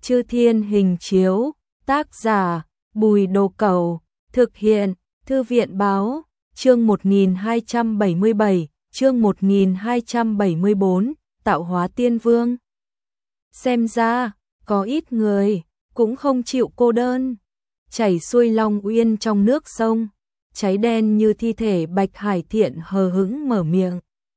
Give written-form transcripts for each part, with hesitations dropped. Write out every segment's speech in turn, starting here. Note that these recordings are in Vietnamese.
Chư Thiên Hình Chiếu, tác giả Bùi Đồ Cẩu, thực hiện Thư viện báo, chương 1277, chương 1274, tạo hóa tiên vương. Xem ra, có ít người, cũng không chịu cô đơn. Chảy xuôi Long Uyên trong nước sông, cháy đen như thi thể Bạch Hải Thiện hờ hững mở miệng.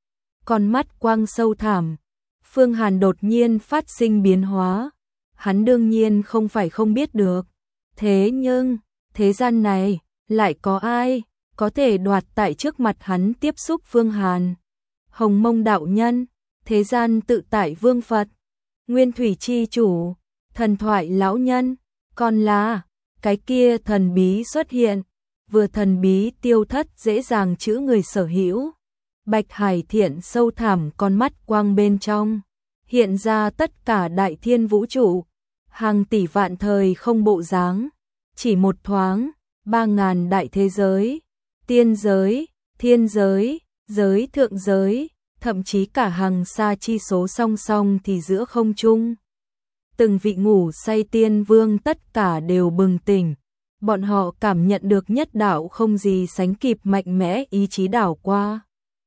Con mắt quang sâu thẳm, Phương Hàn đột nhiên phát sinh biến hóa. Hắn đương nhiên không phải không biết được. Thế nhưng, thế gian này, lại có ai có thể đoạt tại trước mặt hắn tiếp xúc Phương Hàn? Hồng Mông đạo nhân, thế gian tự tại vương Phật, Nguyên Thủy chi chủ, thần thoại lão nhân, còn là cái kia thần bí xuất hiện, vừa thần bí tiêu thất dễ dàng chữ người sở hữu. Bạch Hải Thiện sâu thẳm con mắt quang bên trong, hiện ra tất cả đại thiên vũ trụ, hàng tỷ vạn thời không bộ dáng, chỉ một thoáng, 3000 đại thế giới, tiên giới, thiên giới, giới thượng giới, thậm chí cả hàng xa chi số song song thì giữa không trung. Từng vị ngủ say tiên vương tất cả đều bừng tỉnh, bọn họ cảm nhận được nhất đạo không gì sánh kịp mạnh mẽ ý chí đảo qua.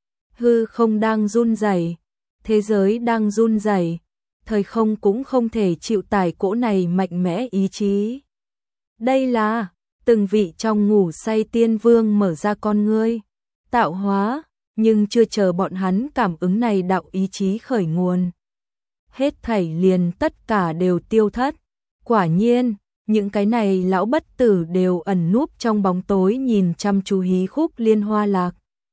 Hư không đang run rẩy, thế giới đang run rẩy, thời không cũng không thể chịu tải cỗ này mạnh mẽ ý chí. Đây là từng vị trong ngủ say tiên vương mở ra con ngươi, tạo hóa, nhưng chưa chờ bọn hắn cảm ứng này đạo ý chí khởi nguồn. Hết thảy liền tất cả đều tiêu thất. Quả nhiên, những cái này lão bất tử đều ẩn núp trong bóng tối nhìn chăm chú hí khúc liên hoa lạc.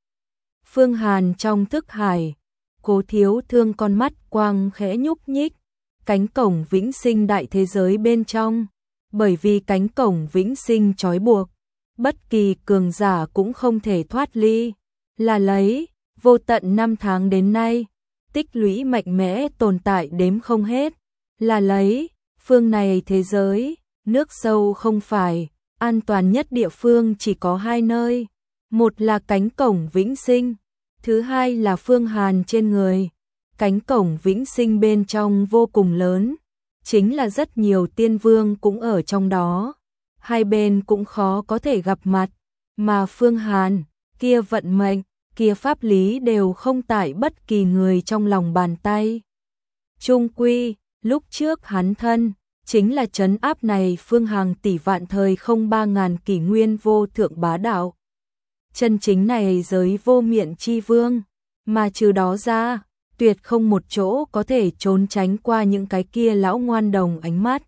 Phương Hàn trong thức hải, Cố Thiếu Thương con mắt quang khẽ nhúc nhích, cánh cổng vĩnh sinh đại thế giới bên trong, bởi vì cánh cổng vĩnh sinh trói buộc, bất kỳ cường giả cũng không thể thoát ly, là lấy vô tận năm tháng đến nay, tích lũy mạnh mẽ tồn tại đếm không hết, là lấy phương này thế giới, nước sâu không phải, an toàn nhất địa phương chỉ có hai nơi, một là cánh cổng vĩnh sinh, thứ hai là Phương Hàn trên người. Cánh cổng vĩnh sinh bên trong vô cùng lớn, chính là rất nhiều tiên vương cũng ở trong đó, hai bên cũng khó có thể gặp mặt, mà Phương Hàn, kia vận mệnh, kia pháp lý đều không tại bất kỳ người trong lòng bàn tay. Chung quy, lúc trước hắn thân, chính là trấn áp này phương hàng tỷ vạn thời không 3000 kỷ nguyên vô thượng bá đạo. Chân chính này giới vô miện chi vương, mà trừ đó ra, tuyệt không một chỗ có thể trốn tránh qua những cái kia lão ngoan đồng ánh mắt.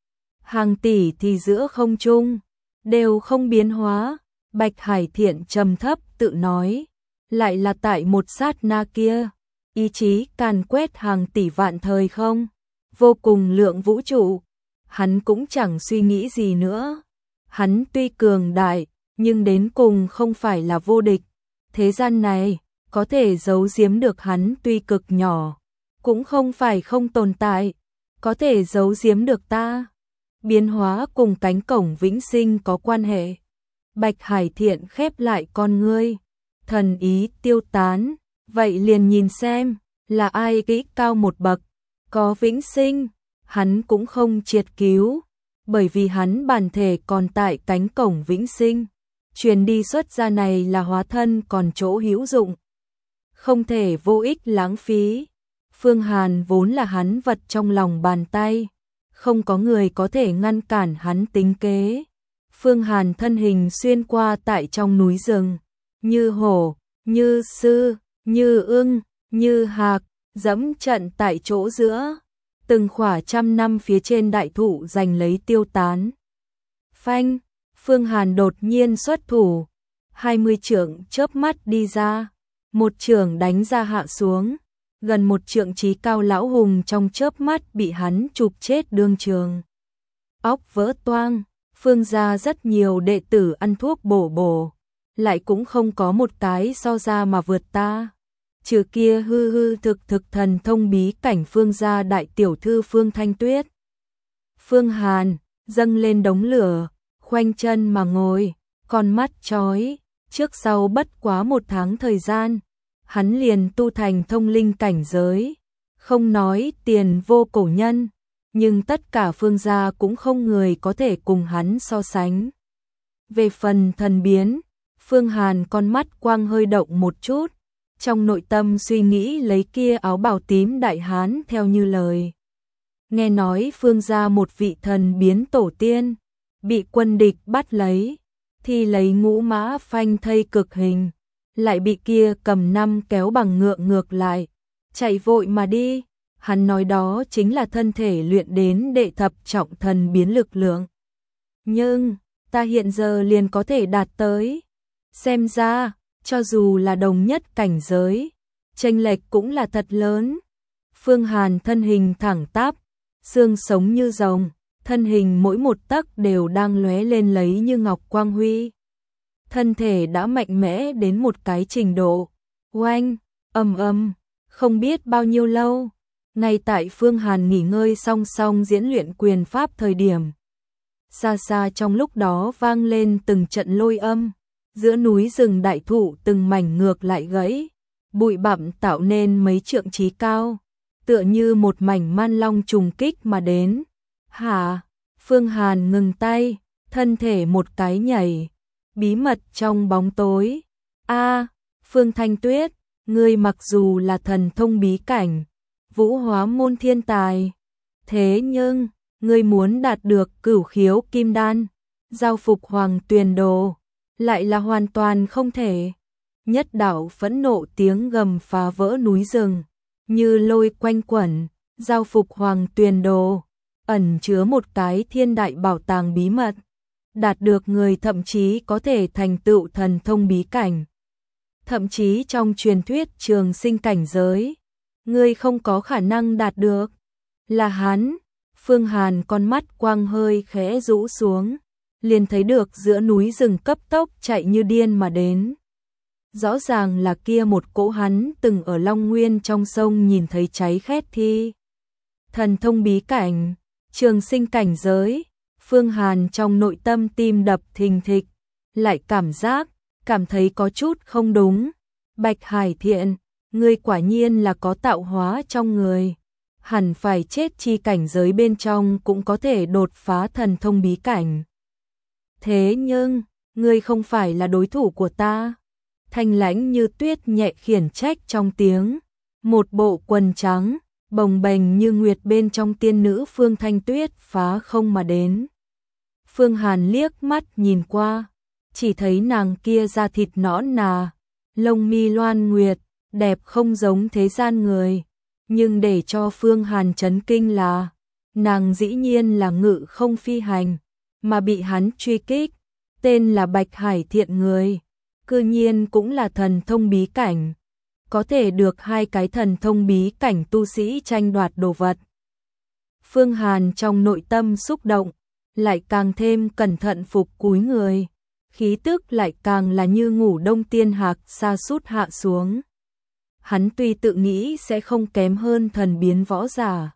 Hàng tỷ thì giữa không trung, đều không biến hóa, Bạch Hải Thiện trầm thấp tự nói, lại là tại một sát na kia, ý chí càn quét hàng tỷ vạn thời không, vô cùng lượng vũ trụ, hắn cũng chẳng suy nghĩ gì nữa. Hắn tuy cường đại, nhưng đến cùng không phải là vô địch, thế gian này có thể giấu giếm được hắn tuy cực nhỏ, cũng không phải không tồn tại, có thể giấu giếm được ta. Biến hóa cùng cánh cổng vĩnh sinh có quan hệ. Bạch Hải Thiện khép lại con ngươi, thần ý tiêu tán, vậy liền nhìn xem, là ai kỹ cao một bậc, có vĩnh sinh, hắn cũng không triệt cứu, bởi vì hắn bản thể còn tại cánh cổng vĩnh sinh, truyền đi xuất ra này là hóa thân còn chỗ hữu dụng. Không thể vô ích lãng phí. Phương Hàn vốn là hắn vật trong lòng bàn tay, không có người có thể ngăn cản hắn tính kế. Phương Hàn thân hình xuyên qua tại trong núi rừng, như hổ, như sư, như ưng, như hạc, dẫm trận tại chỗ giữa, từng khỏa trăm năm phía trên đại thụ giành lấy tiêu tán. Phanh, Phương Hàn đột nhiên xuất thủ, 20 trượng chớp mắt đi ra, một trường đánh ra hạ xuống, gần một trượng chí cao lão hùng trong chớp mắt bị hắn chụp chết đương trường. Óc vỡ toang, Phương gia rất nhiều đệ tử ăn thuốc bổ, lại cũng không có một cái so ra mà vượt ta. Trừ kia hư thực thần thông bí cảnh Phương gia đại tiểu thư Phương Thanh Tuyết. Phương Hàn dâng lên đống lửa, khoanh chân mà ngồi, con mắt chói, trước sau bất quá 1 tháng thời gian, hắn liền tu thành thông linh cảnh giới, không nói tiền vô cổ nhân, nhưng tất cả Phương gia cũng không người có thể cùng hắn so sánh. Về phần thần biến, Phương Hàn con mắt quang hơi động một chút, trong nội tâm suy nghĩ lấy kia áo bào tím đại hán theo như lời. Nghe nói Phương gia một vị thần biến tổ tiên, bị quân địch bắt lấy, thì lấy ngũ mã phanh thây cực hình, lại bị kia cầm năm kéo bằng ngựa ngược lại, chạy vội mà đi. Hắn nói đó chính là thân thể luyện đến đệ thập trọng thần biến lực lượng. Nhưng, ta hiện giờ liền có thể đạt tới. Xem ra, cho dù là đồng nhất cảnh giới, chênh lệch cũng là thật lớn. Phương Hàn thân hình thẳng tắp, xương sống như rồng, thân hình mỗi một tấc đều đang lóe lên lấy như ngọc quang huy. Thân thể đã mạnh mẽ đến một cái trình độ. Oanh, ầm, không biết bao nhiêu lâu. Ngay tại Phương Hàn nghỉ ngơi song song diễn luyện quyền pháp thời điểm, xa xa trong lúc đó vang lên từng trận lôi âm, giữa núi rừng đại thụ từng mảnh ngược lại gãy, bụi bặm tạo nên mấy trượng chí cao, tựa như một mảnh man long trùng kích mà đến. Hả? Phương Hàn ngừng tay, thân thể một cái nhảy, bí mật trong bóng tối. A, Phương Thanh Tuyết, ngươi mặc dù là thần thông bí cảnh, vũ hóa môn thiên tài, thế nhưng, ngươi muốn đạt được cửu khiếu kim đan, giao phục hoàng tuyền đồ, lại là hoàn toàn không thể. Nhất đạo phẫn nộ tiếng gầm phá vỡ núi rừng, như lôi quanh quẩn, giao phục hoàng tuyền đồ, ẩn chứa một cái thiên đại bảo tàng bí mật, đạt được người thậm chí có thể thành tựu thần thông bí cảnh. Thậm chí trong truyền thuyết trường sinh cảnh giới, ngươi không có khả năng đạt được. Là hắn. Phương Hàn con mắt quang hơi khẽ rũ xuống, liền thấy được giữa núi rừng cấp tốc chạy như điên mà đến. Rõ ràng là kia một cỗ hắn từng ở Long Nguyên trong sông nhìn thấy cháy khét thi. Thần thông bí cảnh, trường sinh cảnh giới. Phương Hàn trong nội tâm tim đập thình thịch, lại cảm thấy có chút không đúng. Bạch Hải Thiện, ngươi quả nhiên là có tạo hóa trong người, hẳn phải chết chi cảnh giới bên trong cũng có thể đột phá thần thông bí cảnh. Thế nhưng, ngươi không phải là đối thủ của ta. Thanh lãnh như tuyết nhẹ khiển trách trong tiếng, một bộ quần trắng, bồng bềnh như nguyệt bên trong tiên nữ Phương Thanh Tuyết phá không mà đến. Phương Hàn liếc mắt nhìn qua, chỉ thấy nàng kia da thịt nõn nà, lông mi loan nguyệt, đẹp không giống thế gian người. Nhưng để cho Phương Hàn chấn kinh là, nàng dĩ nhiên là ngự không phi hành, mà bị hắn truy kích, tên là Bạch Hải Thiện người, cư nhiên cũng là thần thông bí cảnh, có thể được hai cái thần thông bí cảnh tu sĩ tranh đoạt đồ vật. Phương Hàn trong nội tâm xúc động, lại càng thêm cẩn thận phục cúi người, khí tức lại càng là như ngủ đông tiên hạc sa sút hạ xuống. Hắn tuy tự nghĩ sẽ không kém hơn thần biến võ giả,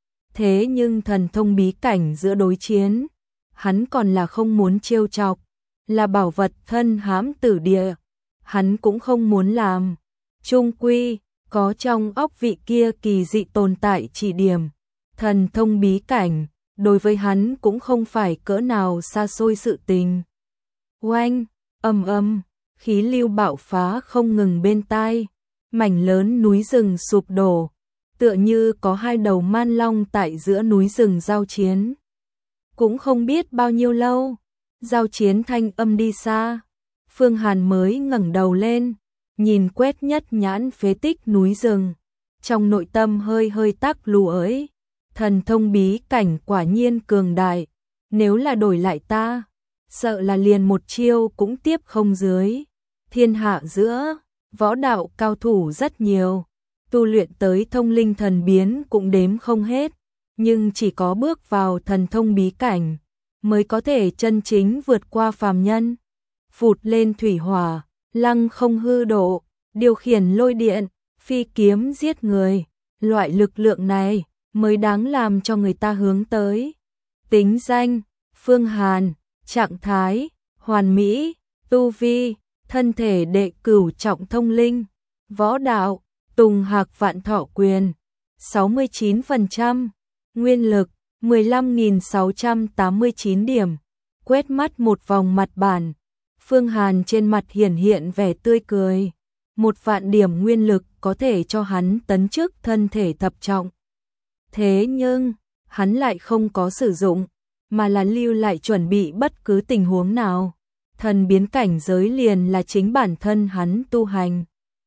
thế nhưng thần thông bí cảnh giữa đối chiến, hắn còn là không muốn trêu chọc, là bảo vật thân hãm tử địa, hắn cũng không muốn làm. Chung quy, có trong óc vị kia kỳ dị tồn tại chỉ điểm, thần thông bí cảnh, đối với hắn cũng không phải cỡ nào xa xôi sự tình. Oanh, ầm, khí lưu bạo phá không ngừng bên tai, mảnh lớn núi rừng sụp đổ, tựa như có hai đầu man long tại giữa núi rừng giao chiến. Cũng không biết bao nhiêu lâu, giao chiến thanh âm đi xa, Phương Hàn mới ngẩng đầu lên, nhìn quét nhất nhãn phế tích núi rừng, trong nội tâm hơi hơi tắc lù ấy, thần thông bí cảnh quả nhiên cường đại, nếu là đổi lại ta, sợ là liền một chiêu cũng tiếp không dưới. Thiên hạ giữa võ đạo cao thủ rất nhiều, tu luyện tới thông linh thần biến cũng đếm không hết, nhưng chỉ có bước vào thần thông bí cảnh mới có thể chân chính vượt qua phàm nhân, phụt lên thủy hỏa, lăng không hư độ, điều khiển lôi điện, phi kiếm giết người, loại lực lượng này mới đáng làm cho người ta hướng tới. Tính danh: Phương Hàn, trạng thái hoàn mỹ, tu vi thân thể đệ cửu trọng thông linh, võ đạo Tùng Hạc Vạn Thọ Quyền 69%, nguyên lực 15.689 điểm. Quét mắt một vòng mặt bản, Phương Hàn trên mặt hiển hiện vẻ tươi cười. 1.000.000 điểm nguyên lực có thể cho hắn tấn chức thân thể thập trọng. Thế nhưng, hắn lại không có sử dụng, mà là lưu lại chuẩn bị bất cứ tình huống nào. Thần biến cảnh giới liền là chính bản thân hắn tu hành.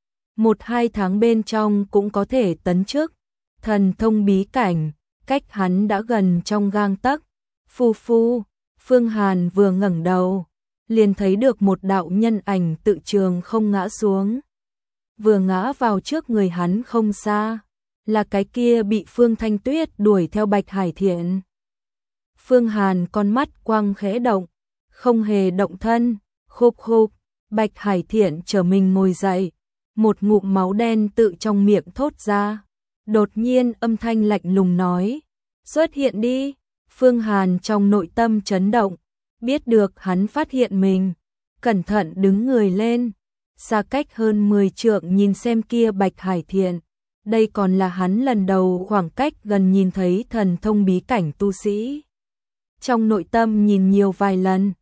1-2 tháng bên trong cũng có thể tấn chức. Thần thông bí cảnh, cách hắn đã gần trong gang tấc. Phu phu, Phương Hàn vừa ngẩng đầu, liền thấy được một đạo nhân ảnh tự trường không ngã xuống. Vừa ngã vào trước người hắn không xa, là cái kia bị Phương Thanh Tuyết đuổi theo Bạch Hải Thiện. Phương Hàn con mắt quang khẽ động, không hề động thân, khục khục, Bạch Hải Thiện trở mình ngồi dậy, một ngụm máu đen tự trong miệng thốt ra. Đột nhiên âm thanh lạnh lùng nói, xuất hiện đi. Phương Hàn trong nội tâm chấn động, biết được hắn phát hiện mình, cẩn thận đứng người lên, xa cách hơn 10 trượng nhìn xem kia Bạch Hải Thiện. Đây còn là hắn lần đầu khoảng cách gần nhìn thấy thần thông bí cảnh tu sĩ. Trong nội tâm nhìn nhiều vài lần,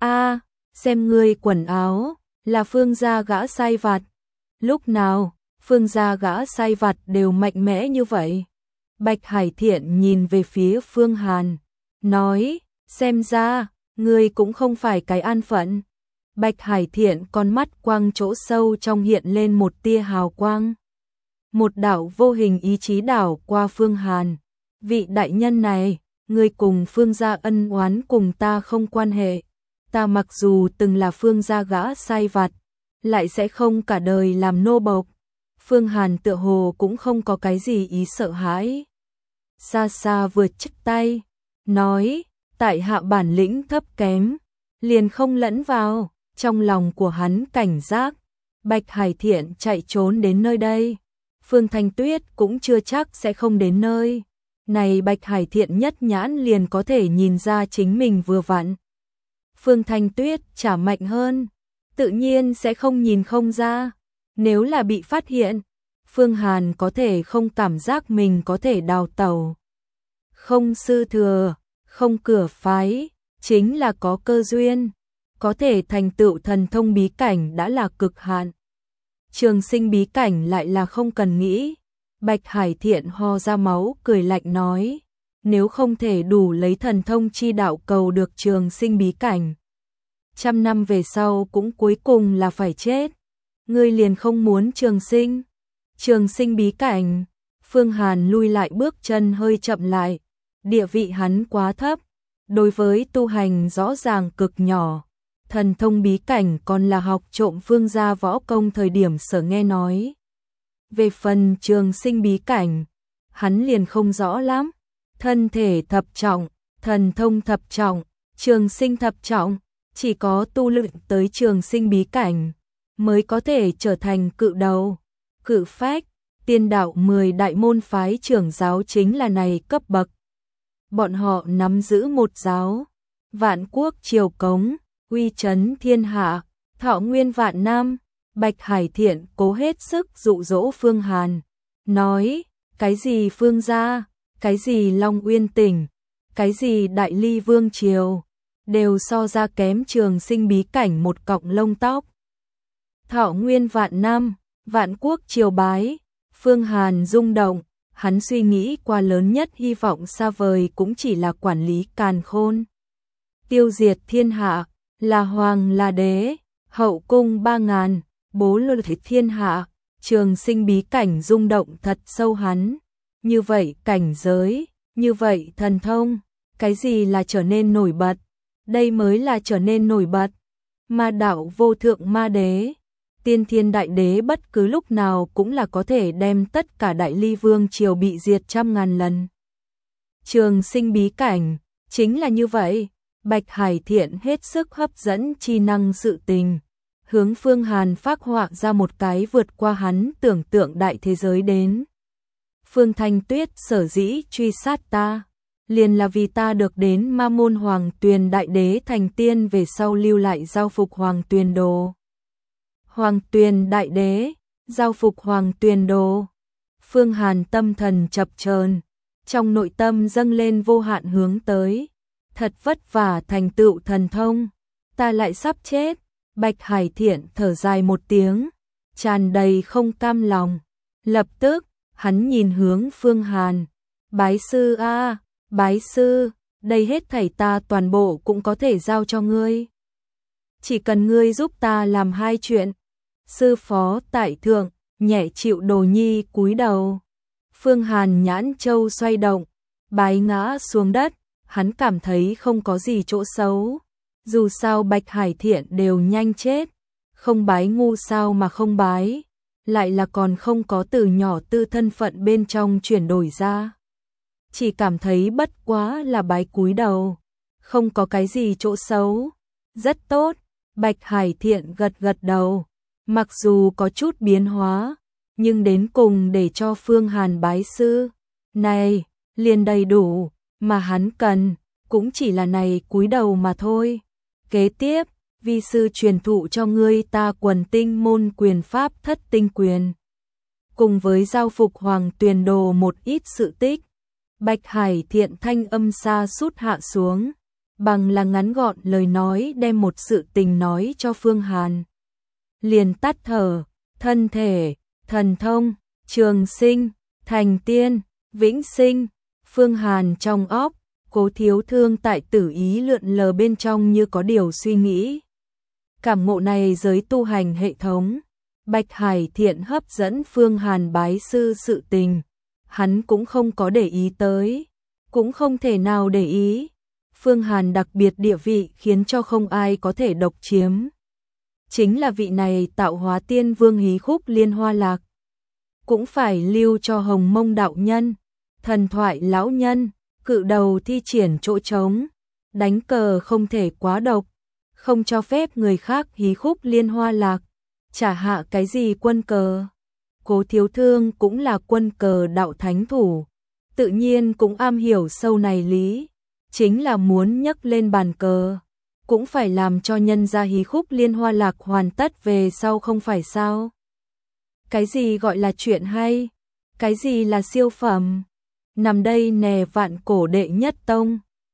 xem ngươi quần áo, là Phương gia gã sai vặt. Lúc nào, Phương gia gã sai vặt đều mạnh mẽ như vậy. Bạch Hải Thiện nhìn về phía Phương Hàn, nói, xem ra, ngươi cũng không phải cái an phận. Bạch Hải Thiện con mắt quang chỗ sâu trong hiện lên một tia hào quang. Một đạo vô hình ý chí đảo qua Phương Hàn. Vị đại nhân này, ngươi cùng Phương gia ân oán cùng ta không quan hệ. Ta mặc dù từng là Phương gia gã sai vặt, lại sẽ không cả đời làm nô bộc. Phương Hàn tựa hồ cũng không có cái gì ý sợ hãi. Xa xa vượt chích tay, nói, tại hạ bản lĩnh thấp kém, liền không lẫn vào. Trong lòng của hắn cảnh giác, Bạch Hải Thiện chạy trốn đến nơi đây, Phương Thanh Tuyết cũng chưa chắc sẽ không đến nơi. Này Bạch Hải Thiện nhất nhãn liền có thể nhìn ra chính mình vừa vặn. Phương Thanh Tuyết chả mạnh hơn, tự nhiên sẽ không nhìn không ra. Nếu là bị phát hiện, Phương Hàn có thể không cảm giác mình có thể đào tẩu. Không sư thừa, không cửa phái, chính là có cơ duyên. Có thể thành tựu thần thông bí cảnh đã là cực hạn. Trường sinh bí cảnh lại là không cần nghĩ. Bạch Hải Thiện ho ra máu cười lạnh nói, nếu không thể đủ lấy thần thông chi đạo cầu được trường sinh bí cảnh, 100 năm về sau cũng cuối cùng là phải chết. Ngươi liền không muốn trường sinh bí cảnh. Phương Hàn lui lại bước chân hơi chậm lại, địa vị hắn quá thấp, đối với tu hành rõ ràng cực nhỏ. Thần thông bí cảnh còn là học trộm Phương gia võ công thời điểm sở nghe nói. Về phần trường sinh bí cảnh, hắn liền không rõ lắm. Thân thể thập trọng, thần thông thập trọng, trường sinh thập trọng, chỉ có tu luyện tới trường sinh bí cảnh mới có thể trở thành cự đầu, cự phách. Tiên đạo 10 đại môn phái trưởng giáo chính là này cấp bậc. Bọn họ nắm giữ một giáo, Vạn Quốc Triều Cống, uy chấn thiên hạ, thọ nguyên vạn năm. Bạch Hải Thiện cố hết sức dụ dỗ Phương Hàn, nói, cái gì Phương gia, cái gì Long Uyên tỉnh, cái gì Đại Ly Vương Triều, đều so ra kém trường sinh bí cảnh một cọng lông tóc. Thọ nguyên vạn năm, Vạn Quốc Triều bái. Phương Hàn rung động, hắn suy nghĩ qua lớn nhất hy vọng xa vời cũng chỉ là quản lý càn khôn, tiêu diệt thiên hạ, là hoàng là đế, hậu cung 3000, bố luật thiên hạ. Trường sinh bí cảnh rung động thật sâu hắn. Như vậy cảnh giới, như vậy thần thông, cái gì là trở nên nổi bật? Đây mới là trở nên nổi bật. Ma đạo vô thượng ma đế, tiên thiên đại đế bất cứ lúc nào cũng là có thể đem tất cả Đại Ly Vương Triều bị diệt 100.000 lần. Trường sinh bí cảnh, chính là như vậy. Bạch Hải Thiện hết sức hấp dẫn chi năng sự tình, hướng Phương Hàn phác họa ra một cái vượt qua hắn tưởng tượng đại thế giới đến. Phương Thanh Tuyết sở dĩ truy sát ta, liền là vì ta được đến Ma môn Hoàng Tuyền đại đế thành tiên về sau lưu lại giao phục Hoàng Tuyền đồ. Hoàng Tuyền đại đế, giao phục Hoàng Tuyền đồ. Phương Hàn tâm thần chập chờn, trong nội tâm dâng lên vô hạn hướng tới. Thật vất vả thành tựu thần thông, ta lại sắp chết. Bạch Hải Thiện thở dài một tiếng, tràn đầy không cam lòng. Lập tức, hắn nhìn hướng Phương Hàn. Bái sư a, bái sư, đây hết thảy ta toàn bộ cũng có thể giao cho ngươi. Chỉ cần ngươi giúp ta làm hai chuyện. Sư phó tại thượng, nhẹ chịu Đồ Nhi cúi đầu. Phương Hàn nhãn châu xoay động, bái ngã xuống đất, hắn cảm thấy không có gì chỗ xấu. Dù sao Bạch Hải Thiện đều nhanh chết, không bái ngu sao mà không bái, lại là còn không có từ nhỏ tư thân phận bên trong chuyển đổi ra. Chỉ cảm thấy bất quá là bái cúi đầu, không có cái gì chỗ xấu. Rất tốt, Bạch Hải Thiện gật gật đầu, mặc dù có chút biến hóa, nhưng đến cùng để cho Phương Hàn bái sư. Này, liền đầy đủ, mà hắn cần, cũng chỉ là này cúi đầu mà thôi. Kế tiếp, vi sư truyền thụ cho ngươi ta Quần Tinh môn quyền pháp Thất Tinh quyền. Cùng với giao phục Hoàng Tuyền Đồ một ít sự tích. Bạch Hải Thiện thanh âm xa sút hạ xuống, bằng là ngắn gọn lời nói đem một sự tình nói cho Phương Hàn. Liền tắt thở, thân thể, thần thông, trường sinh, thành tiên, vĩnh sinh. Phương Hàn trong óc, Cố Thiếu Thương tại tử ý lượn lờ bên trong như có điều suy nghĩ. Cảm ngộ này giới tu hành hệ thống, Bạch Hải Thiện hấp dẫn Phương Hàn bái sư sự tình, hắn cũng không có để ý tới, cũng không thể nào để ý. Phương Hàn đặc biệt địa vị khiến cho không ai có thể độc chiếm. Chính là vị này tạo hóa tiên vương hí khúc liên hoa lạc, cũng phải lưu cho Hồng Mông đạo nhân, thần thoại lão nhân, cự đầu thi triển chỗ trống, đánh cờ không thể quá độc, không cho phép người khác hí khúc liên hoa lạc, trả hạ cái gì quân cờ. Cố Thiếu Thương cũng là quân cờ đạo thánh thủ, tự nhiên cũng am hiểu sâu này lý, chính là muốn nhấc lên bàn cờ, cũng phải làm cho nhân gia hí khúc liên hoa lạc hoàn tất về sau không phải sao. Cái gì gọi là chuyện hay, cái gì là siêu phẩm, nằm đây nè vạn cổ đệ nhất tông.